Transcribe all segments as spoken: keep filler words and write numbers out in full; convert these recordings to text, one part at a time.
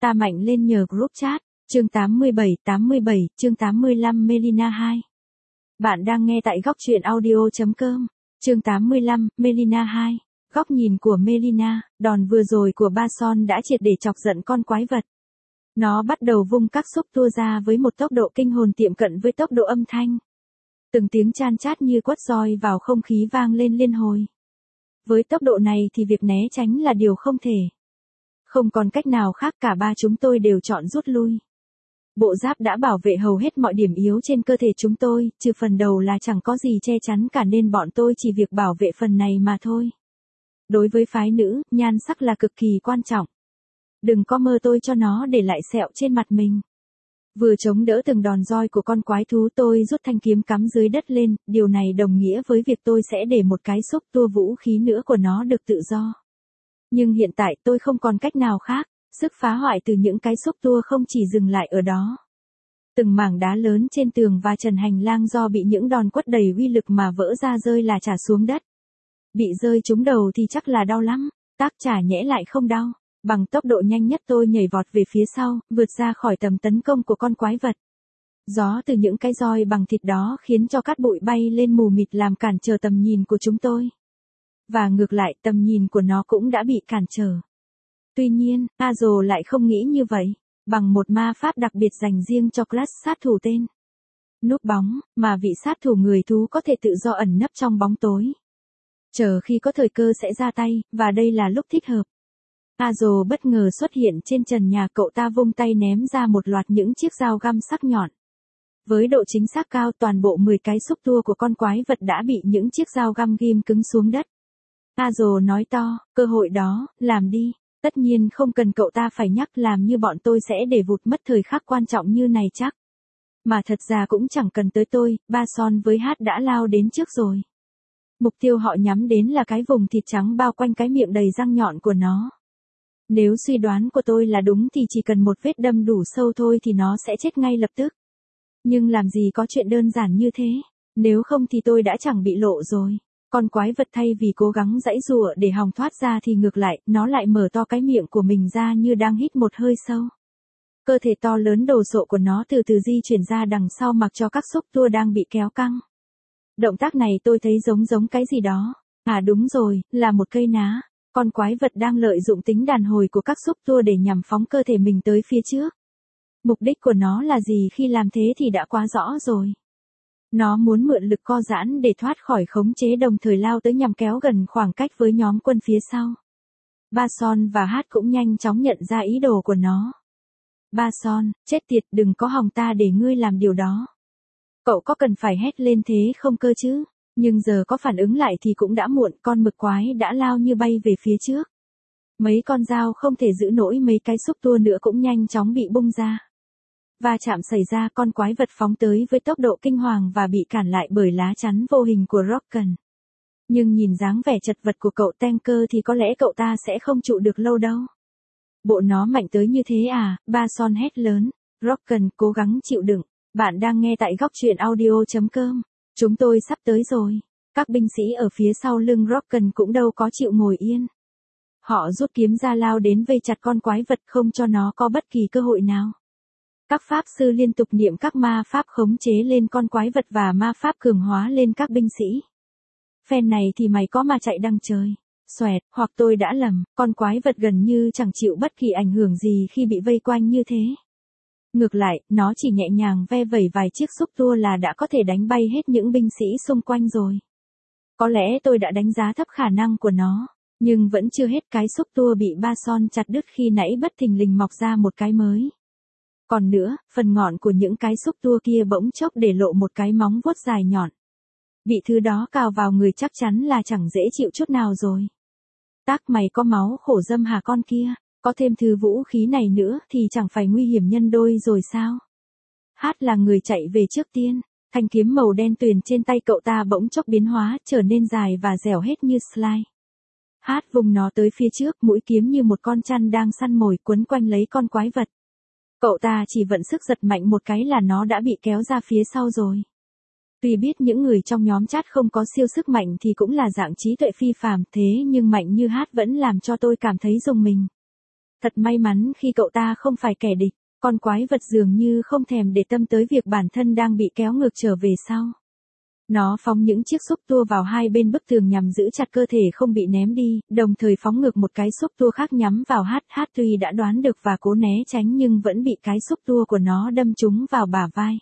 Ta mạnh lên nhờ group chat. Chương tám mươi bảy, tám mươi bảy, chương tám mươi lăm Melina hai. Bạn đang nghe tại góc truyện audio chấm com. Chương tám mươi lăm, Melina hai. Góc nhìn của Melina, đòn vừa rồi của ba son đã triệt để chọc giận con quái vật. Nó bắt đầu vung các xúc tua ra với một tốc độ kinh hồn tiệm cận với tốc độ âm thanh. Từng tiếng chan chát như quất roi vào không khí vang lên liên hồi. Với tốc độ này thì việc né tránh là điều không thể. Không còn cách nào khác, cả ba chúng tôi đều chọn rút lui. Bộ giáp đã bảo vệ hầu hết mọi điểm yếu trên cơ thể chúng tôi, trừ phần đầu là chẳng có gì che chắn cả nên bọn tôi chỉ việc bảo vệ phần này mà thôi. Đối với phái nữ, nhan sắc là cực kỳ quan trọng. Đừng có mơ tôi cho nó để lại sẹo trên mặt mình. Vừa chống đỡ từng đòn roi của con quái thú, tôi rút thanh kiếm cắm dưới đất lên, điều này đồng nghĩa với việc tôi sẽ để một cái xúc tua vũ khí nữa của nó được tự do. Nhưng hiện tại tôi không còn cách nào khác, sức phá hoại từ những cái xúc tua không chỉ dừng lại ở đó. Từng mảng đá lớn trên tường và trần hành lang do bị những đòn quất đầy uy lực mà vỡ ra rơi là trả xuống đất. Bị rơi trúng đầu thì chắc là đau lắm, tác trả nhẽ lại không đau. Bằng tốc độ nhanh nhất tôi nhảy vọt về phía sau, vượt ra khỏi tầm tấn công của con quái vật. Gió từ những cái roi bằng thịt đó khiến cho cát bụi bay lên mù mịt làm cản trở tầm nhìn của chúng tôi. Và ngược lại, tầm nhìn của nó cũng đã bị cản trở. Tuy nhiên, Azo lại không nghĩ như vậy. Bằng một ma pháp đặc biệt dành riêng cho class sát thủ tên núp bóng, mà vị sát thủ người thú có thể tự do ẩn nấp trong bóng tối. Chờ khi có thời cơ sẽ ra tay, và đây là lúc thích hợp. Azo bất ngờ xuất hiện trên trần nhà, cậu ta vung tay ném ra một loạt những chiếc dao găm sắc nhọn. Với độ chính xác cao, toàn bộ mười cái xúc tua của con quái vật đã bị những chiếc dao găm ghim cứng xuống đất. Azo nói to, cơ hội đó, làm đi. Tất nhiên không cần cậu ta phải nhắc, làm như bọn tôi sẽ để vụt mất thời khắc quan trọng như này chắc. Mà thật ra cũng chẳng cần tới tôi, ba son với hát đã lao đến trước rồi. Mục tiêu họ nhắm đến là cái vùng thịt trắng bao quanh cái miệng đầy răng nhọn của nó. Nếu suy đoán của tôi là đúng thì chỉ cần một vết đâm đủ sâu thôi thì nó sẽ chết ngay lập tức. Nhưng làm gì có chuyện đơn giản như thế, nếu không thì tôi đã chẳng bị lộ rồi. Con quái vật thay vì cố gắng giãy giụa để hòng thoát ra thì ngược lại, nó lại mở to cái miệng của mình ra như đang hít một hơi sâu. Cơ thể to lớn đồ sộ của nó từ từ di chuyển ra đằng sau mặc cho các xúc tua đang bị kéo căng. Động tác này tôi thấy giống giống cái gì đó. À đúng rồi, là một cây ná. Con quái vật đang lợi dụng tính đàn hồi của các xúc tua để nhằm phóng cơ thể mình tới phía trước. Mục đích của nó là gì khi làm thế thì đã quá rõ rồi. Nó muốn mượn lực co giãn để thoát khỏi khống chế, đồng thời lao tới nhằm kéo gần khoảng cách với nhóm quân phía sau. Ba son và hát cũng nhanh chóng nhận ra ý đồ của nó. Ba son, chết tiệt, đừng có hòng ta để ngươi làm điều đó. Cậu có cần phải hét lên thế không cơ chứ? Nhưng giờ có phản ứng lại thì cũng đã muộn, con mực quái đã lao như bay về phía trước. Mấy con dao không thể giữ nổi mấy cái xúc tua nữa cũng nhanh chóng bị bung ra. Va chạm xảy ra, con quái vật phóng tới với tốc độ kinh hoàng và bị cản lại bởi lá chắn vô hình của Rocken. Nhưng nhìn dáng vẻ chật vật của cậu tanker thì có lẽ cậu ta sẽ không trụ được lâu đâu. Bộ nó mạnh tới như thế à? Ba son hét lớn. Rocken, cố gắng chịu đựng. Bạn đang nghe tại góc truyện audio chấm com. Chúng tôi sắp tới rồi. Các binh sĩ ở phía sau lưng Rocken cũng đâu có chịu ngồi yên. Họ rút kiếm ra lao đến vây chặt con quái vật, không cho nó có bất kỳ cơ hội nào. Các pháp sư liên tục niệm các ma pháp khống chế lên con quái vật và ma pháp cường hóa lên các binh sĩ. Phen này thì mày có mà chạy đằng trời. Xoẹt, hoặc tôi đã lầm, con quái vật gần như chẳng chịu bất kỳ ảnh hưởng gì khi bị vây quanh như thế. Ngược lại, nó chỉ nhẹ nhàng ve vẩy vài chiếc xúc tua là đã có thể đánh bay hết những binh sĩ xung quanh rồi. Có lẽ tôi đã đánh giá thấp khả năng của nó, nhưng vẫn chưa hết, cái xúc tua bị ba son chặt đứt khi nãy bất thình lình mọc ra một cái mới. Còn nữa, phần ngọn của những cái xúc tua kia bỗng chốc để lộ một cái móng vuốt dài nhọn. Bị thứ đó cào vào người chắc chắn là chẳng dễ chịu chút nào rồi. Tác, mày có máu khổ dâm hả con kia? Có thêm thứ vũ khí này nữa thì chẳng phải nguy hiểm nhân đôi rồi sao? Hát là người chạy về trước tiên. Thanh kiếm màu đen tuyền trên tay cậu ta bỗng chốc biến hóa, trở nên dài và dẻo hết như slide. Hát vùng nó tới phía trước, mũi kiếm như một con chăn đang săn mồi quấn quanh lấy con quái vật. Cậu ta chỉ vận sức giật mạnh một cái là nó đã bị kéo ra phía sau rồi. Tuy biết những người trong nhóm chat không có siêu sức mạnh thì cũng là dạng trí tuệ phi phàm, thế nhưng mạnh như Hát vẫn làm cho tôi cảm thấy rùng mình. Thật may mắn khi cậu ta không phải kẻ địch, con quái vật dường như không thèm để tâm tới việc bản thân đang bị kéo ngược trở về sau. Nó phóng những chiếc xúc tua vào hai bên bức tường nhằm giữ chặt cơ thể không bị ném đi, đồng thời phóng ngược một cái xúc tua khác nhắm vào Hát. Hát tuy đã đoán được và cố né tránh nhưng vẫn bị cái xúc tua của nó đâm trúng vào bả vai.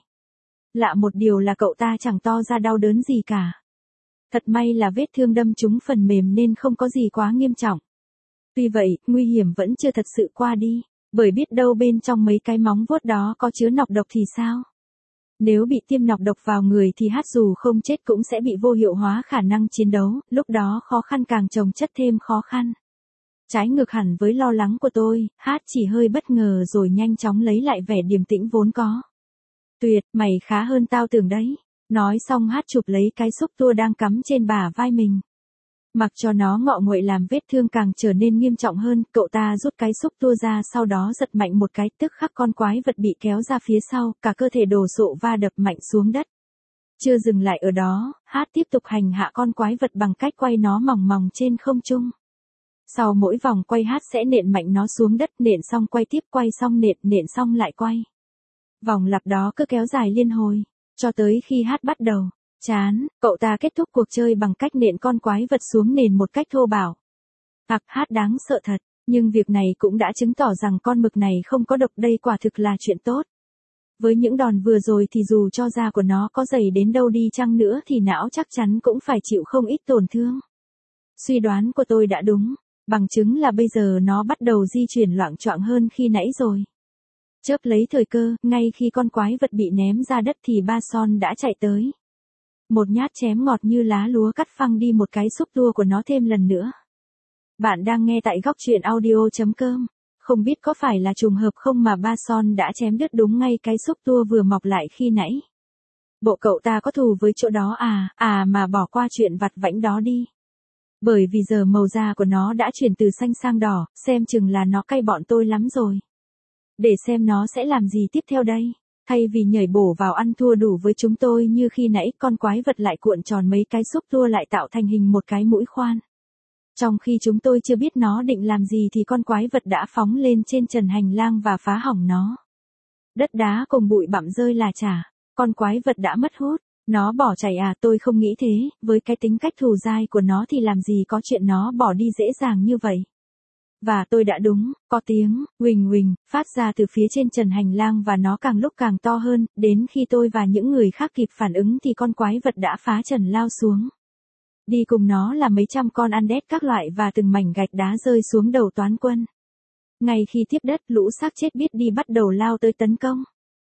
Lạ một điều là cậu ta chẳng to ra đau đớn gì cả. Thật may là vết thương đâm trúng phần mềm nên không có gì quá nghiêm trọng. Tuy vậy, nguy hiểm vẫn chưa thật sự qua đi, bởi biết đâu bên trong mấy cái móng vuốt đó có chứa nọc độc thì sao? Nếu bị tiêm nọc độc vào người thì Hát dù không chết cũng sẽ bị vô hiệu hóa khả năng chiến đấu, lúc đó khó khăn càng chồng chất thêm khó khăn. Trái ngược hẳn với lo lắng của tôi, Hát chỉ hơi bất ngờ rồi nhanh chóng lấy lại vẻ điềm tĩnh vốn có. Tuyệt, mày khá hơn tao tưởng đấy. Nói xong Hát chụp lấy cái xúc tua đang cắm trên bả vai mình. Mặc cho nó ngọ nguậy làm vết thương càng trở nên nghiêm trọng hơn, cậu ta rút cái xúc tua ra sau đó giật mạnh một cái, tức khắc con quái vật bị kéo ra phía sau, cả cơ thể đổ sộ va đập mạnh xuống đất. Chưa dừng lại ở đó, Hát tiếp tục hành hạ con quái vật bằng cách quay nó mòng mòng trên không trung. Sau mỗi vòng quay Hát sẽ nện mạnh nó xuống đất, nện xong quay tiếp, quay xong nện, nện xong lại quay. Vòng lặp đó cứ kéo dài liên hồi, cho tới khi Hát bắt đầu chán, cậu ta kết thúc cuộc chơi bằng cách nện con quái vật xuống nền một cách thô bạo. Hạc Hát đáng sợ thật, nhưng việc này cũng đã chứng tỏ rằng con mực này không có độc, đây quả thực là chuyện tốt. Với những đòn vừa rồi thì dù cho da của nó có dày đến đâu đi chăng nữa thì não chắc chắn cũng phải chịu không ít tổn thương. Suy đoán của tôi đã đúng, bằng chứng là bây giờ nó bắt đầu di chuyển loạng choạng hơn khi nãy rồi. Chớp lấy thời cơ, ngay khi con quái vật bị ném ra đất thì Ba Son đã chạy tới. Một nhát chém ngọt như lá lúa cắt phăng đi một cái xúc tua của nó thêm lần nữa. Bạn đang nghe tại góc truyện audio chấm com. Không biết có phải là trùng hợp không mà Ba Son đã chém đứt đúng ngay cái xúc tua vừa mọc lại khi nãy. Bộ cậu ta có thù với chỗ đó à, à mà bỏ qua chuyện vặt vãnh đó đi. Bởi vì giờ màu da của nó đã chuyển từ xanh sang đỏ, xem chừng là nó cay bọn tôi lắm rồi. Để xem nó sẽ làm gì tiếp theo đây. Thay vì nhảy bổ vào ăn thua đủ với chúng tôi như khi nãy, con quái vật lại cuộn tròn mấy cái xúc tua lại tạo thành hình một cái mũi khoan. Trong khi chúng tôi chưa biết nó định làm gì thì con quái vật đã phóng lên trên trần hành lang và phá hỏng nó. Đất đá cùng bụi bặm rơi là chả, con quái vật đã mất hút, nó bỏ chạy à, tôi không nghĩ thế, với cái tính cách thù dai của nó thì làm gì có chuyện nó bỏ đi dễ dàng như vậy. Và tôi đã đúng, có tiếng, huỳnh huỳnh, phát ra từ phía trên trần hành lang và nó càng lúc càng to hơn, đến khi tôi và những người khác kịp phản ứng thì con quái vật đã phá trần lao xuống. Đi cùng nó là mấy trăm con Undead các loại và từng mảnh gạch đá rơi xuống đầu toán quân. Ngay khi tiếp đất, lũ xác chết biết đi bắt đầu lao tới tấn công.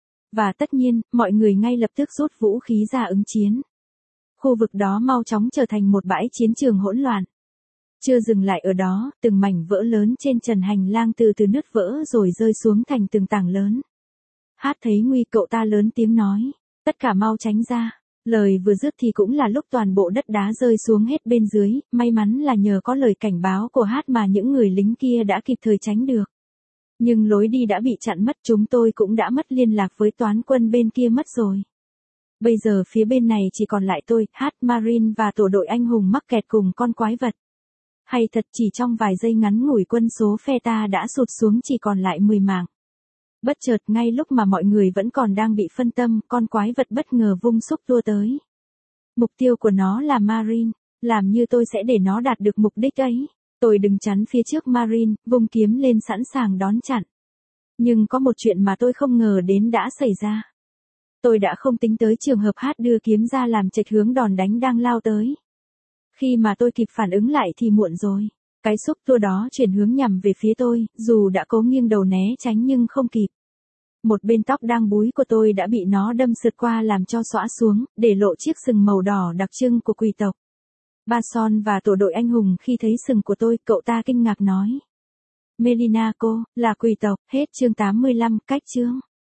Và tất nhiên, mọi người ngay lập tức rút vũ khí ra ứng chiến. Khu vực đó mau chóng trở thành một bãi chiến trường hỗn loạn. Chưa dừng lại ở đó, từng mảnh vỡ lớn trên trần hành lang từ từ nứt vỡ rồi rơi xuống thành từng tảng lớn. Hát thấy nguy, cậu ta lớn tiếng nói, tất cả mau tránh ra. Lời vừa dứt thì cũng là lúc toàn bộ đất đá rơi xuống hết bên dưới, may mắn là nhờ có lời cảnh báo của Hát mà những người lính kia đã kịp thời tránh được. Nhưng lối đi đã bị chặn mất, chúng tôi cũng đã mất liên lạc với toán quân bên kia mất rồi. Bây giờ phía bên này chỉ còn lại tôi, Hát, Marine và tổ đội anh hùng mắc kẹt cùng con quái vật. Hay thật, chỉ trong vài giây ngắn ngủi quân số phe ta đã sụt xuống chỉ còn lại mười mạng. Bất chợt ngay lúc mà mọi người vẫn còn đang bị phân tâm, con quái vật bất ngờ vung xúc tua tới. Mục tiêu của nó là Marine, làm như tôi sẽ để nó đạt được mục đích ấy. Tôi đứng chắn phía trước Marine, vung kiếm lên sẵn sàng đón chặn. Nhưng có một chuyện mà tôi không ngờ đến đã xảy ra. Tôi đã không tính tới trường hợp Hát đưa kiếm ra làm chệch hướng đòn đánh đang lao tới. Khi mà tôi kịp phản ứng lại thì muộn rồi. Cái xúc tua đó chuyển hướng nhằm về phía tôi, dù đã cố nghiêng đầu né tránh nhưng không kịp. Một bên tóc đang búi của tôi đã bị nó đâm sượt qua làm cho xõa xuống, để lộ chiếc sừng màu đỏ đặc trưng của quỷ tộc. Ba Son và tổ đội anh hùng khi thấy sừng của tôi, cậu ta kinh ngạc nói. Melina cô, là quỷ tộc, hết chương tám mươi lăm, cách chương.